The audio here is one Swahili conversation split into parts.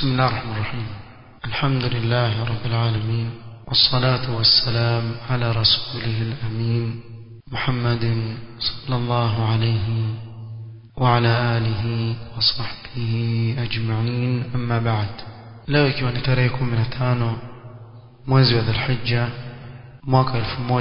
بسم الله الرحمن الرحيم. الحمد لله رب العالمين، والصلاة والسلام على رسوله الأمين محمد صلى الله عليه وعلى آله وصحبه أجمعين. أما بعد. leo ikiwa ni tarehe 15 mwezi wa Dhulhijja mwaka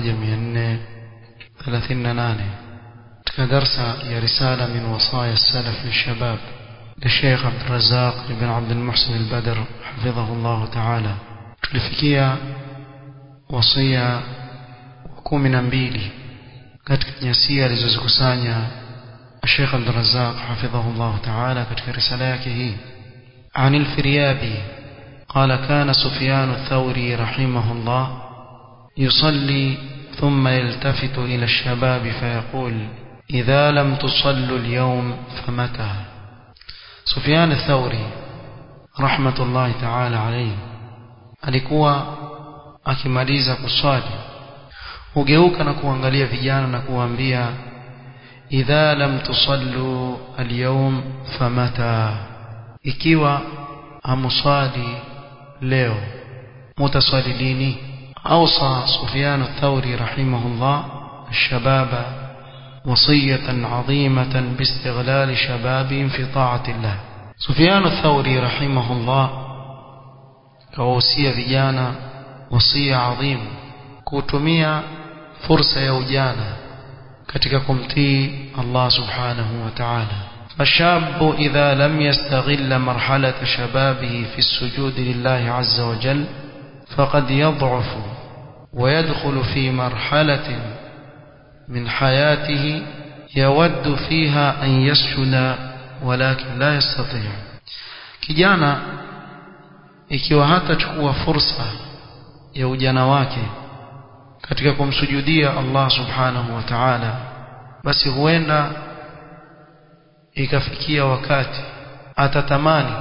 1438 katika darsa ya risala min wasaya salaf lishabab للشيخ عبد الرزاق بن عبد المحسن البدر حفظه الله تعالى. tulifikia wasia 12 katika nyasia alizozikusanya الشيخ عبد الرزاق حفظه الله تعالى katika risala yake hii. عن الفريابي قال كان سفيان الثوري رحمه الله يصلي ثم يلتفت إلى الشباب فيقول إذا لم تصلوا اليوم فمتى. سفيان الثوري رحمة الله تعالى عليه alikuwa akimaliza kuswali hugeuka na kuangalia vijana na kuambia idha lam tusallu alyawm famata, ikiwa hamuswali leo mutaswali lini. أوصى سفيان الثوري رحمه الله الشباب وصية عظيمة باستغلال شبابهم في طاعة الله. سفيان الثوري رحمه الله كوصية vijana وصية عظيم kutumia fursa ya ujana katika kumtii Allah subhanahu wa ta'ala. فالشاب إذا لم يستغل مرحلة شبابه في السجود لله عز وجل فقد يضعف ويدخل في مرحلة من حياته يود فيها أن يسجد ولكن لا يستطيع. kijana ikiwa hatachukua fursa ya ujana wake katika kumsujudia Allah subhanahu wa ta'ala, basi huenda ikafikia wakati atatamani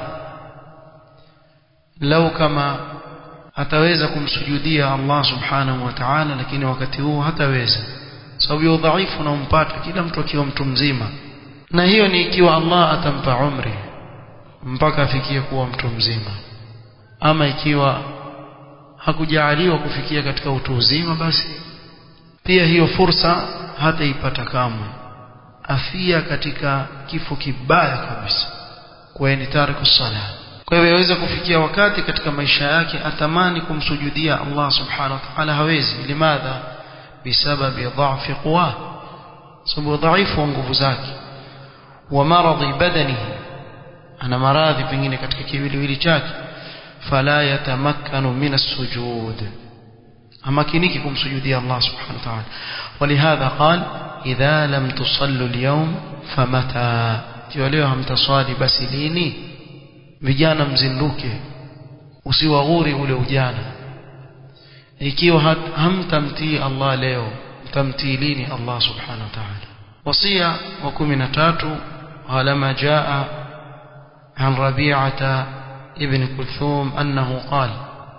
lau kama ataweza kumsujudia Allah subhanahu wa ta'ala, lakini wakati huo hataweza sababu ya udhaifu na umpata kila mtu akiwa mtu mzima, na hiyo ni ikiwa Allah atampa umri mpaka afikie kuwa mtu mzima. Ama ikiwa hakujaaliwa kufikia katika utu uzima, basi pia hiyo fursa hataipata kamwe, afia katika kifo kibaya kabisa kwa ni tariku sala. Kwa hivyo yaweza kufikia wakati katika maisha yake atamani kumsujudia Allah subhanahu wa ta'ala, hawezi. Limadha? bisababi dha'fi quwa, sababu dhaifu wa nguvu zake, wa maradhi badanihi, ana maradhi pengine katika kiwiliwili chake, fala yatamakkanu min as-sujud, amakiniki kumsujudia Allah subhanahu wa ta'ala. ولهذا قال idha lam tusallu al-yawm famata, leo hamtaswali basi lini? Vijana mzinduke, usiwaghuri ule ujana. Ikiwa hamtamtii Allah leo, mtamtii lini Allah subhanahu wa ta'ala? Wasia wa 13 alama jaa an Rabi'ata ibn Kulthum annahu qala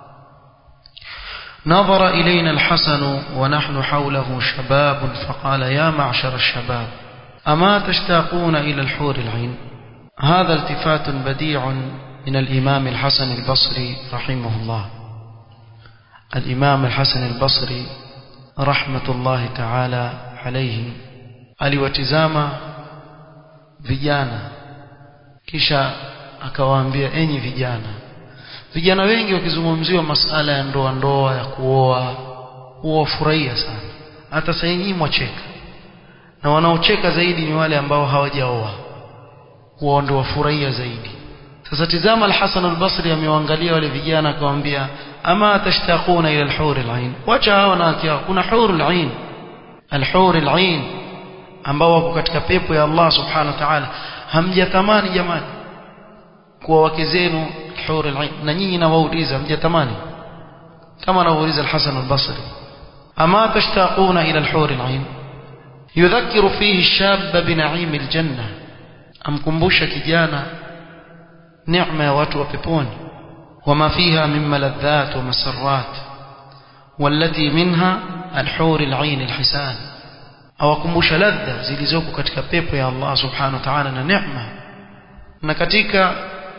نظر إلينا الحسن ونحن حوله شباب فقال يا معشر الشباب أما تشتاقون إلى الحور العين. هذا التفات بديع من الإمام الحسن البصري رحمه الله. الإمام الحسن البصري رحمة الله تعالى عليه aliwatizama vijana kisha akawaambia, enyi vijana wengi wakizungumziwa masala ya ndoa ya kuoa huwafurahia sana, hata sasa nyinyi mwacheka, na wanaocheka zaidi ni wale ambao hawajaoa, huwa ndio wafurahia zaidi. Sasa tizama al-Hasan al-Basri amewaangalia wale vijana akawaambia, ama tashtaquna ila al-hur al-ain, wacha hao na akia, kuna hur al-ain, al-hur al-ain ambao wako katika pepo ya Allah subhanahu wa ta'ala. Hamjatamani jamani kuwa wake zenu hur al-ain? Na nyinyi nawauliza, hamjatamani? kama anauliza al-Hasan al-Basri, ama tashtaquna ila al-hur al-ain, yudhakiru fihi ash-shab bi na'im al-janna, amkumbusha kijana neema ya watu wa peponi, wama fiha min maladhat wa masarrat, والتي منها الحور العين الحسان, awakumbusha ladha zilizoko katika pepo ya Allah subhanahu wa ta'ala na neema. Na katika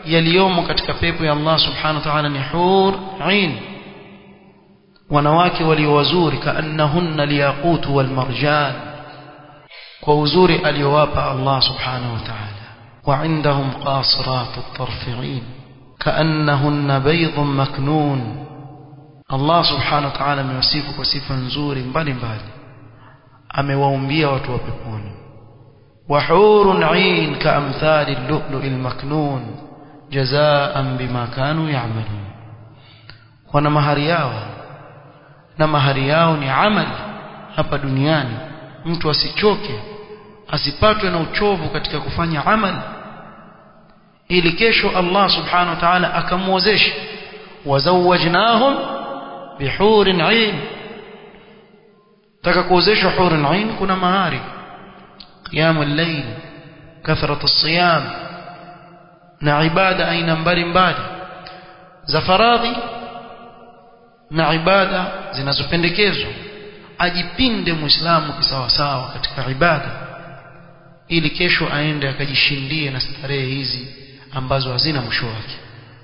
yaliyomo katika pepo ya Allah subhanahu wa ta'ala ni hur 'ain, wanawake walio wazuri, kaannahunna liyaqut wal marjan, kwa uzuri aliyowapa Allah subhanahu wa ta'ala. Wa 'indahum qasirat at-tarf 'ain kaannahunna baydun maknun. Allah subhanahu wa ta'ala amewasifu kwa sifa nzuri mbalimbali, amewaumbia watu wa peponi. Wa hurun 'ain kaamthali al-lu'lu'il maknun jazaa'an bima kanu ya'malun. Wana mahari yao, na mahari yao ni amali hapa duniani. Mtu asichoke, asipatwe na uchovu katika kufanya amali, ili kesho Allah subhanahu wa ta'ala akamwozesha. Wazawajnahum bihurin 'ain. Taka kuozeshwa hurun 'ain kuna mahari: qiyamul layl, kathratu as-siyam, na ibada aina mbalimbali za faradhi na ibada zinazopendekezwa. Ajipinde muislamu kisawasawa katika ibada, ili kesho aende akajishindie na starehe hizi ambazo hazina mwisho wake.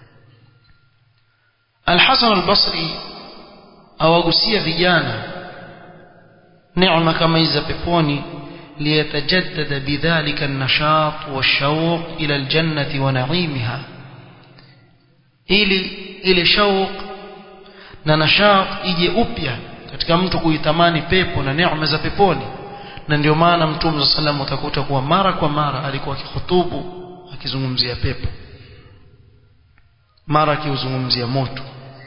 Al-Hasan al-Basri awagusia vijana neema kama hizi za peponi, liyatajaddada bidhalika an-nashat wash-shawq ila al-jannati wa na'imiha, ili ile shauq na nashat ije upya katika mtu kuitamani pepo na neema za peponi. Na ndio maana Mtume sallallahu utakuta kuwa mara kwa mara alikuwa akihutubu akizungumzia pepo, mara akizungumzia moto,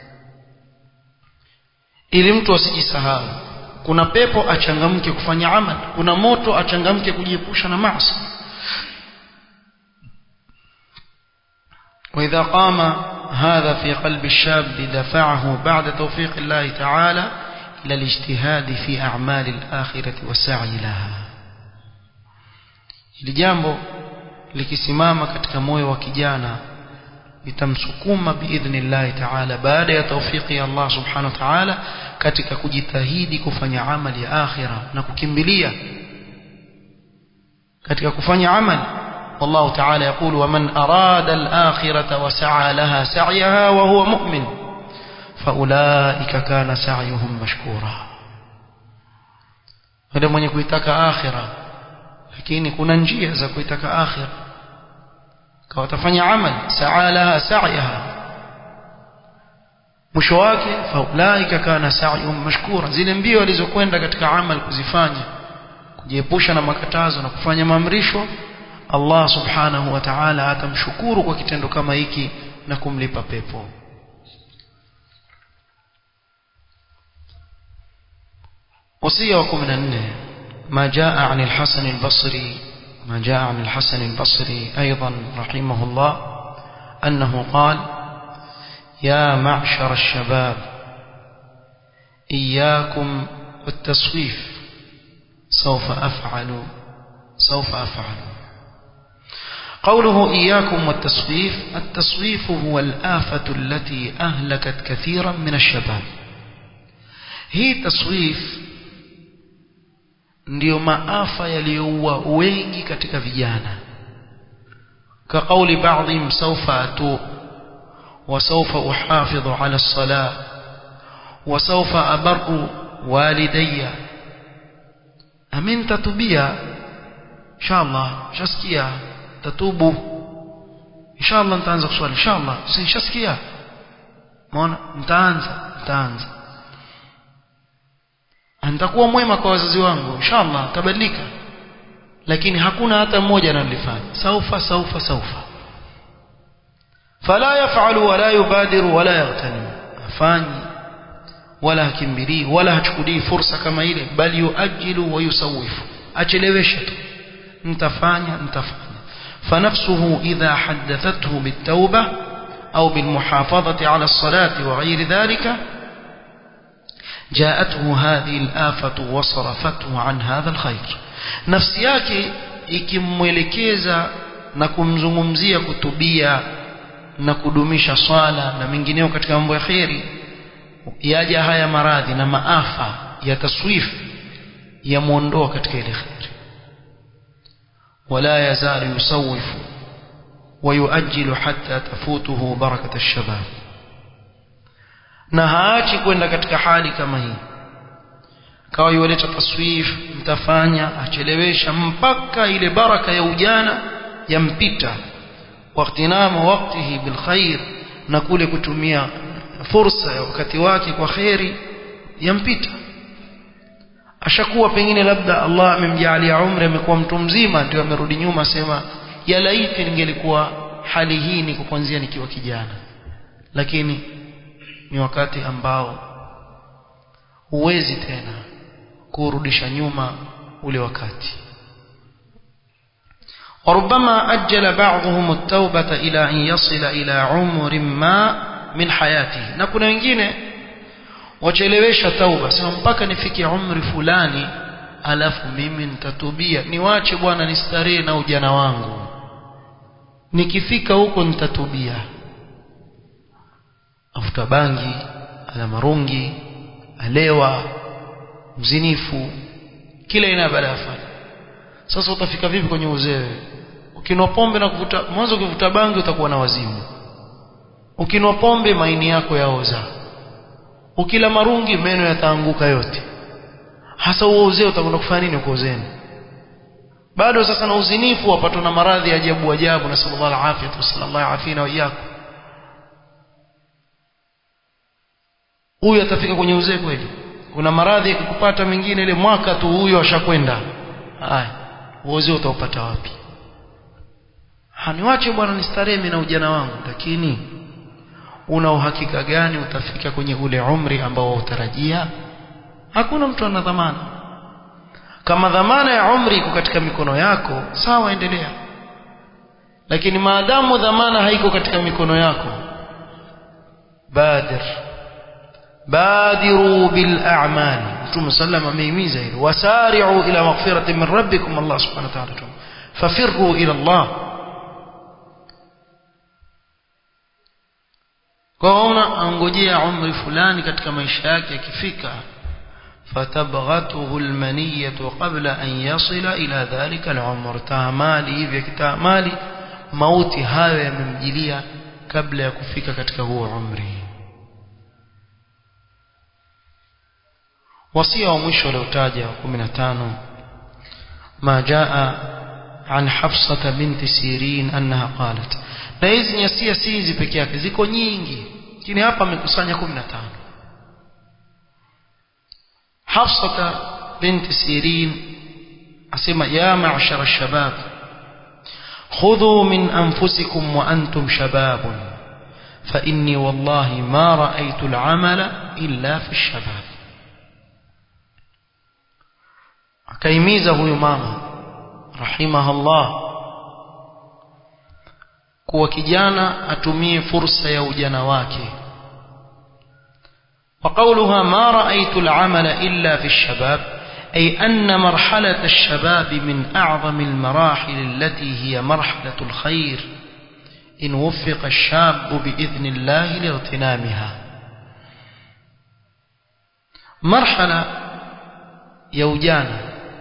ili mtu asijisahau. Kuna pepo achangamke kufanya amali, kuna moto achangamke kujiepusha na maasi. وإذا قام هذا في قلب الشاب دفعه بعد توفيق الله تعالى إلى الاجتهاد في أعمال الآخرة والسعي لها. Hili jambo likisimama katika moyo wa kijana litamsukuma biidhnillah ta'ala, baada ya tawfiki ya Allah subhanahu wa ta'ala, katika kujitahidi kufanya amali ya akhira na kukimbilia katika kufanya amali. والله تعالى يقول: ومن أراد الآخرة وسعى لها سعيها وهو مؤمن فأولئك كان سعيهم مشكورا. هذا من يكويتك آخرة، lakini kuna njia za kuitaka akhira, kwa utafanya amali sa'a laha sa'yaha, mwisho wake faulaika kana sa'yuhum mashkura. Zile mbio alizokwenda katika amali kuzifanya, kujiepusha na makatazo na kufanya maamrisho, Allah subhanahu wa ta'ala atamshukuru kwa kitendo kama hiki na kumlipa pepo. وصية 14 ما جاء عن الحسن البصري أيضا رحمه الله أنه قال: يا معشر الشباب إياكم والتصويف سوف أفعل. قوله إياكم والتصويف، التصويف هو الآفة التي أهلكت كثيرا من الشباب. هي تصويف ndio maafa yaliyoua wengi katika vijana. كقول بعضهم سوف أتوب وسوف أحافظ على الصلاة وسوف أبر والدي. أمين تتوبيا إن شاء الله، شاسكيا تتوبوا إن شاء الله، نتانزق سؤال إن شاء الله شاسكيا مona nitaanza nitakuwa mwema kwa wazazi wangu inshallah, tabadilika. Lakini hakuna hata mmoja analifanya saufa. Fala yafalu wala yubadiru wala yaghtanim, afanyi wala hakimbili wala hachukui fursa kama ile, bali yuajilu wa yusawifu, achelewesha tu, nitafanya. فنفسه إذا حدثته بالتوبة أو بالمحافظة على الصلاة وغير ذلك جاءته هذه الآفة وصرفته عن هذا الخير. نفسي yake ikimwelekeza na kumzungumzia kutubia na kudumisha swala na mengineo katika mambo ya khairi, yaja haya maradhi na maafa ya taswif yamuondoa katika ile khairi. ولا يزال يسوف ويؤجل حتى تفوته بركة الشباب na haachi kwenda katika hali kama hii kawa yuleta taswif mtafanya achelewesha mpaka ile baraka ya ujana yampita waqtinama waqtihi bil khair na kule kutumia fursa ya wakati wake kwa khairi yampita ashakuwa pengine labda Allah amemjalia umri amekuwa mtu mzima ndio amerudi nyuma sema ya laiti ningelikuwa hali hii niko kuanzia nikiwa kijana lakini ni wakati ambao huwezi tena kurudisha nyuma ule wakati وربما أجل بعضهم التوبة إلى أن يصل إلى عمر ما من حياته na kuna wengine wachelewesha tauba sema mpaka nifike umri fulani alafu mimi nitatubia niwache bwana nistarehe na ujana wangu nikifika huko nitatubia afuta bangi ala marungi alewa mzinifu kila aina balaa sasa utafika vipi kwenye uzee ukinwa pombe na kuvuta mwanzo ukivuta bangi utakuwa na wazimu ukinwa pombe maini yako yaoza ukila marungi meno yataanguka yote hasa huo uzee utakwenda kufanya nini uko uzeni bado sasa na uzinifu wapatwa na maradhi ajabu ajabu na sallallahu alaihi wasallam afina wa iyyakum huyu atafika kwenye uzee kweli kuna maradhi yakikupata mengine ile mwaka tu huyo ashakwenda haya uzee utaupata wapi haniwache bwana nistarehe na ujana wangu lakini una uhakika gani utafika kwenye ule umri ambao utarajia hakuna mtu ana dhamana kama dhamana ya umri iko katika mikono yako sawa endelea lakini maadamu dhamana haiko katika mikono yako badiru bil a'mal mtume sallama ameimiza hilo wasari'u ila maghfiratin min rabbikum Allah subhanahu wa ta'ala fafirru ila Allah kwaona angojea umri fulani katika maisha yake yakifika fatabghathu almaniyatu qabla an yasila ila dhalika al'umr taamali hivi kitaamali mauti hayo yamemjilia kabla ya kufika katika huo umri wasia wa mwisho uliotaja 15 ma jaa an Hafsa bint Sirin annaha qalat na hizi nyasia si hizi peke yake ziko nyingi lakini hapa amekusanya 15 Hafsa bint Sirin asema ya ma'shar ash-shabab khudhu min anfusikum wa antum shababun fa inni wallahi ma ra'aytu al-'amala illa fi ash-shabab akaimiza huyu mama rahimahullah kuwa kijana atumie fursa ya ujana wake وقولها ما رأيت العمل إلا في الشباب أي أن مرحلة الشباب من أعظم المراحل التي هي مرحلة الخير إن وفق الشاب بإذن الله لاغتنامها مرحلة يوجانا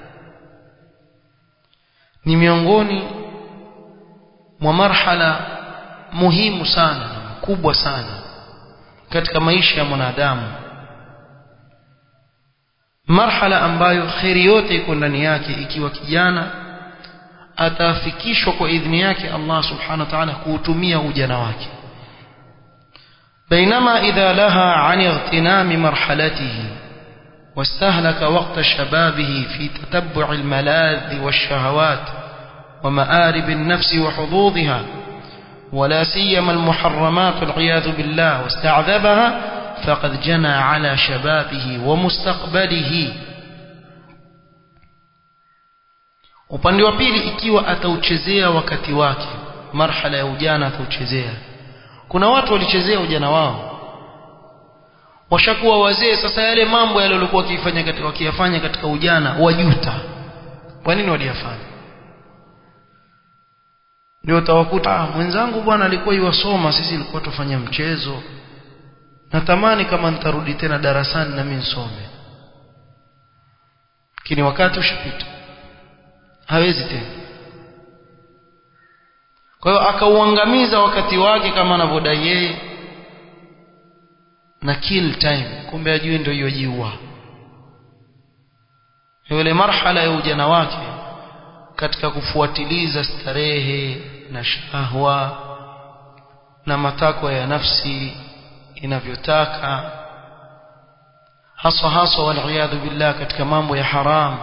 ni miongoni mwa marhala muhimu sana kubwa sana katika maisha ya mwanadamu marhala ambayo khairi yote iko ndani yake ikiwa kijana atafikishwa kwa idhini yake Allah subhanahu wa ta'ala kuutumia ujana wake بينما إذا لها عن اغتنام مرحلته واستهلك وقت شبابه في تتبع الملاذ والشهوات ومآرب النفس وحظوظها ولا سيما المحرمات والعياذ بالله واستعذبها فقد جنى على شبابه ومستقبله upande wa pili ikiwa atauchezea wakati wake marhala ya ujana atauchezea kuna watu walichezea ujana wao washakuwa wazee sasa yale mambo yale walikuwa wakiyafanya katika ujana wajuta kwa nini waliyafanya ndio utawakuta mwenzangu bwana alikuwa yuwasoma sisi tulikuwa tufanya mchezo natamani kama nitarudi tena darasani na mimi nisome lakini wakati ushapita hawezi tena kwa hiyo akauangamiza wakati wake kama anavyodai yeye na kill time, kumbe ajui ndio hiyo jiua. Yule marhala ya ujana wake katika kufuatiliza starehe na shahwa na matakwa ya nafsi inavyotaka, haswa wal billah katika mambo ya haram,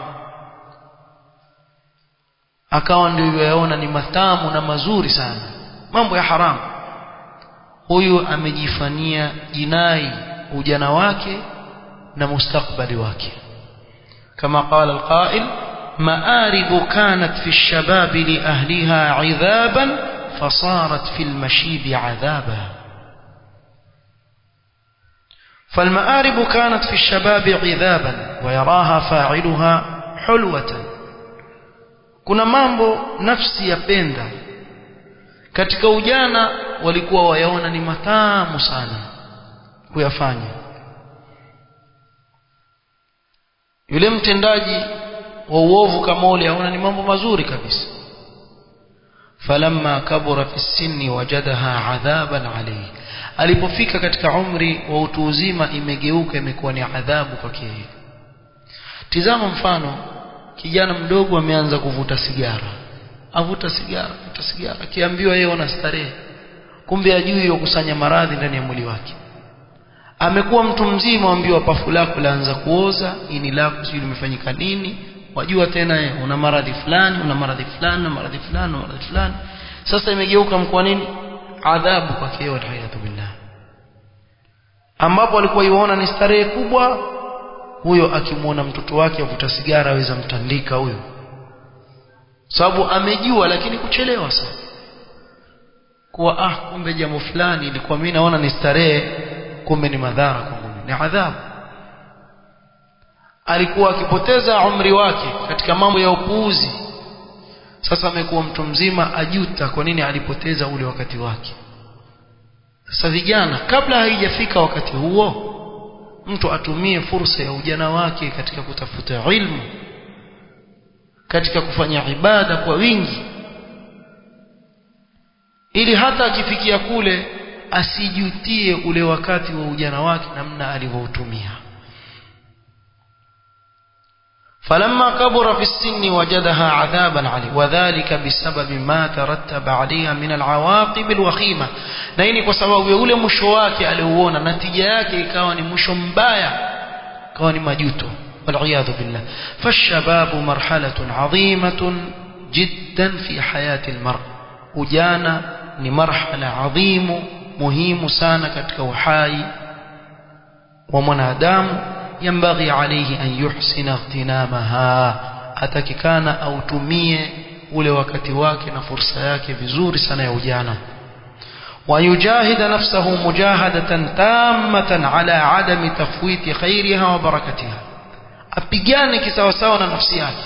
akawa ndio yaona ni matamu na mazuri sana mambo ya haram. Huyu amejifanyia jinai ujana wake na mustakbali wake. kama qala alqa'il ma'arib kanat fi ash-shabab li ahliha 'idhaban fasarat fi al-mashib 'adhaban. فالمآرب كانت في الشباب عذابا ويراها فاعلها حلوة. kuna mambo nafsi yapenda katika ujana walikuwa wayaona ni matamu sana kuyafanya. Yule mtendaji wa uovu kama ule aona ni mambo mazuri kabisa. falamma kabura fi sinni wajadaha adhaban alayhi, alipofika katika umri wa utu uzima imegeuka imekuwa ni adhabu kwake. Tizama mfano, kijana mdogo ameanza kuvuta sigara, avuta sigara akiambiwa yeye ana starehe, kumbe ajui yokusanya maradhi ndani ya mwili wake. Amekuwa mtu mzima, ambiwa pafu lako laanza kuoza, ini lako sijui limefanyika nini, wajua tena una maradhi fulani, una maradhi fulani na maradhi fulani na maradhi fulani. Sasa imegeuka mkwa nini? Adhabu kwake yeye, walhayatu billah. Ambapo alikuwa yuona ni starehe kubwa, huyo akimuona mtoto wake avuta sigara aweza mtandika huyo, sababu amejua lakini kuchelewa sana kuwa kumbe jambo fulani ilikuwa mimi naona ni starehe, kumbe ni madhara kwangu, ni adhabu. Alikuwa akipoteza umri wake katika mambo ya upuuzi, sasa amekuwa mtu mzima ajuta kwa nini alipoteza ule wakati wake. Sasa vijana, kabla haijafika wakati huo, mtu atumie fursa ya ujana wake katika kutafuta ilmu, katika kufanya ibada kwa wingi, ili hata akifikia kule asijutie ule wakati wa ujana wake namna alivyoutumia. فلما كبر في السن وجدها عذابا عليه وذلك بسبب ما ترتب عليها من العواقب الوخيمة. na hii ni kwa sababu ya ule mwisho wake aliouona, natija yake ikawa ni mwisho mbaya, ikawa ni majuto, wal'iyadhu billah. فالشباب مرحلة عظيمة جدا في حياة المرء. ujana ni marhala adhimu, muhimu sana katika uhai wa mwanadamu. ينبغي عليه أن يحسن اغتنامها, atakikana autumie ule wakati wake na fursa yake vizuri sana ya ujana. ويجاهد نفسه مجاهدة تامة على عدم تفويت خيرها وبركتها. apigane kisawasawa na nafsi yake,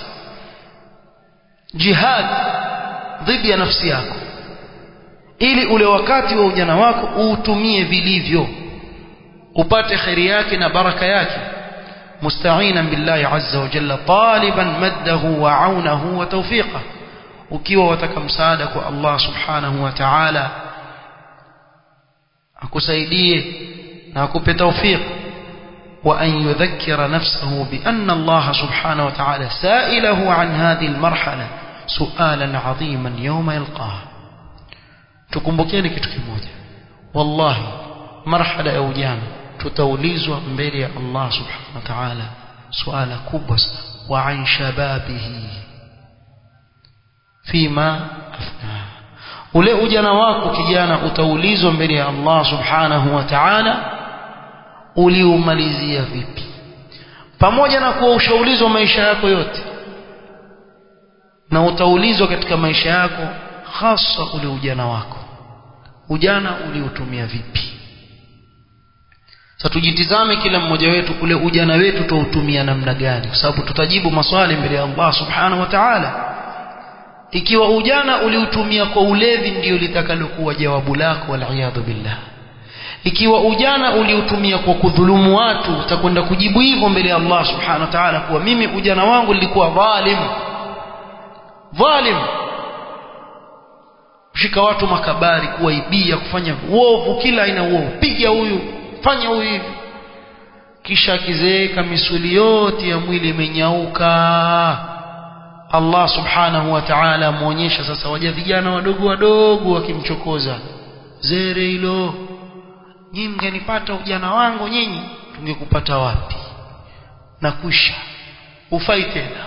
jihad dhidi ya nafsi yako, ili ule wakati wa ujana wako uutumie vilivyo, upate khairi yake na baraka yake. مستعينا بالله عز وجل طالبا مده وعونه وتوفيقه, ukiwa wataka msaada kwa Allah subhanahu wa ta'ala akusaidie na akupe tawfiq. وأن يذكر نفسه بأن الله سبحانه وتعالى سائله عن هذه المرحلة سؤالا عظيما يوم يلقاه. tukumbukeni kitu kimoja, wallahi marhala ya ujana tutaulizwa mbele ya Allah subhanahu wa ta'ala suala kubwa sana. wa an shababihi fima afna, ule ujana wako kijana utaulizwa mbele ya Allah subhanahu wa ta'ala uliumalizia vipi, pamoja na kuwa ushaulizwa maisha yako yote, na utaulizwa katika maisha yako hasa ule ujana wako, ujana uliutumia vipi. Sasa tujitizame kila mmoja wetu, ule ujana wetu tuutumia namna gani, kwa sababu tutajibu maswali mbele ya Allah subhanahu wa ta'ala. Ikiwa ujana uliutumia kwa ulevi, ndio litakalokuwa jawabu lako, wal'iyadhu billah. Ikiwa ujana uliutumia kwa kudhulumu watu, utakwenda kujibu hivyo mbele ya Allah subhanahu wa ta'ala, kuwa mimi ujana wangu nilikuwa dhalim. kushika watu makabari, kuwaibia, kufanya uovu, kila aina uovu, piga huyu, fanya huyu hivi. Kisha kizeeka misuli yote ya mwili imenyauka, Allah subhanahu wa ta'ala muonyesha sasa waja vijana wadogo wadogo wakimchokoza, zere hilo, nyinyi mngenipata ujana wangu, nyinyi tungekupata wapi? Na kusha ufai tena.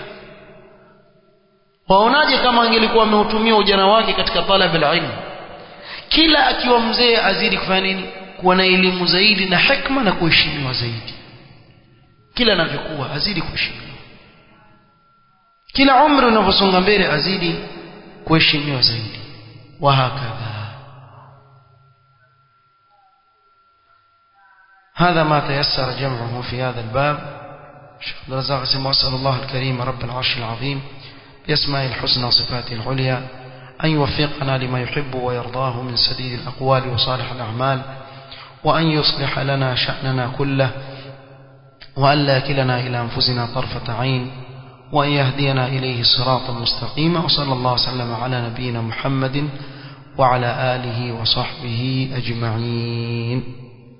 Waonaje kama angelikuwa ameutumia ujana wake katika talab al-ilm? Kila akiwa mzee azidi kufanya nini? Kuwa na elimu zaidi na hikma na kuheshimiwa zaidi. Kila anavyokuwa azidi kuheshimiwa. Kila umri unavyosonga mbele azidi kuheshimiwa zaidi. Wa hakadha. هذا ما تيسر جمعه في هذا الباب. شيخ عبد الرزاق أسأل الله الكريم رب العرش العظيم بأسمائه الحسنى وصفاته العليا أن يوفقنا لما يحب ويرضاه من سديد الأقوال وصالح الأعمال، وأن يصلح لنا شأننا كله، وأن لا يكلنا إلى أنفسنا طرفة عين، وأن يهدينا إليه صراطا مستقيما. وصلى الله وسلم على نبينا محمد وعلى آله وصحبه أجمعين.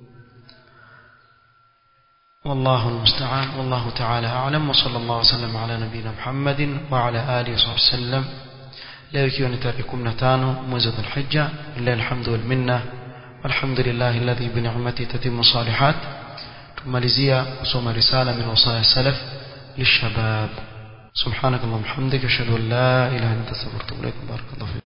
والله المستعان، والله تعالى أعلم. وصلى الله وسلم على نبينا محمد وعلى آله وصحبه وسلم. leo ikiwa ni tarehe 15 mwezi wa Dhulhijja, lillahi alhamdu wal minna, walhamdulillahi alladhi bi ni'matihi tatimmu salihat. tumalizia kusoma risala min wasaya salaf lishabab. subhanakallahumma hamdika ashhadu an la ilaha illa anta astaghfiruka wa atubu ilaik. barakallahu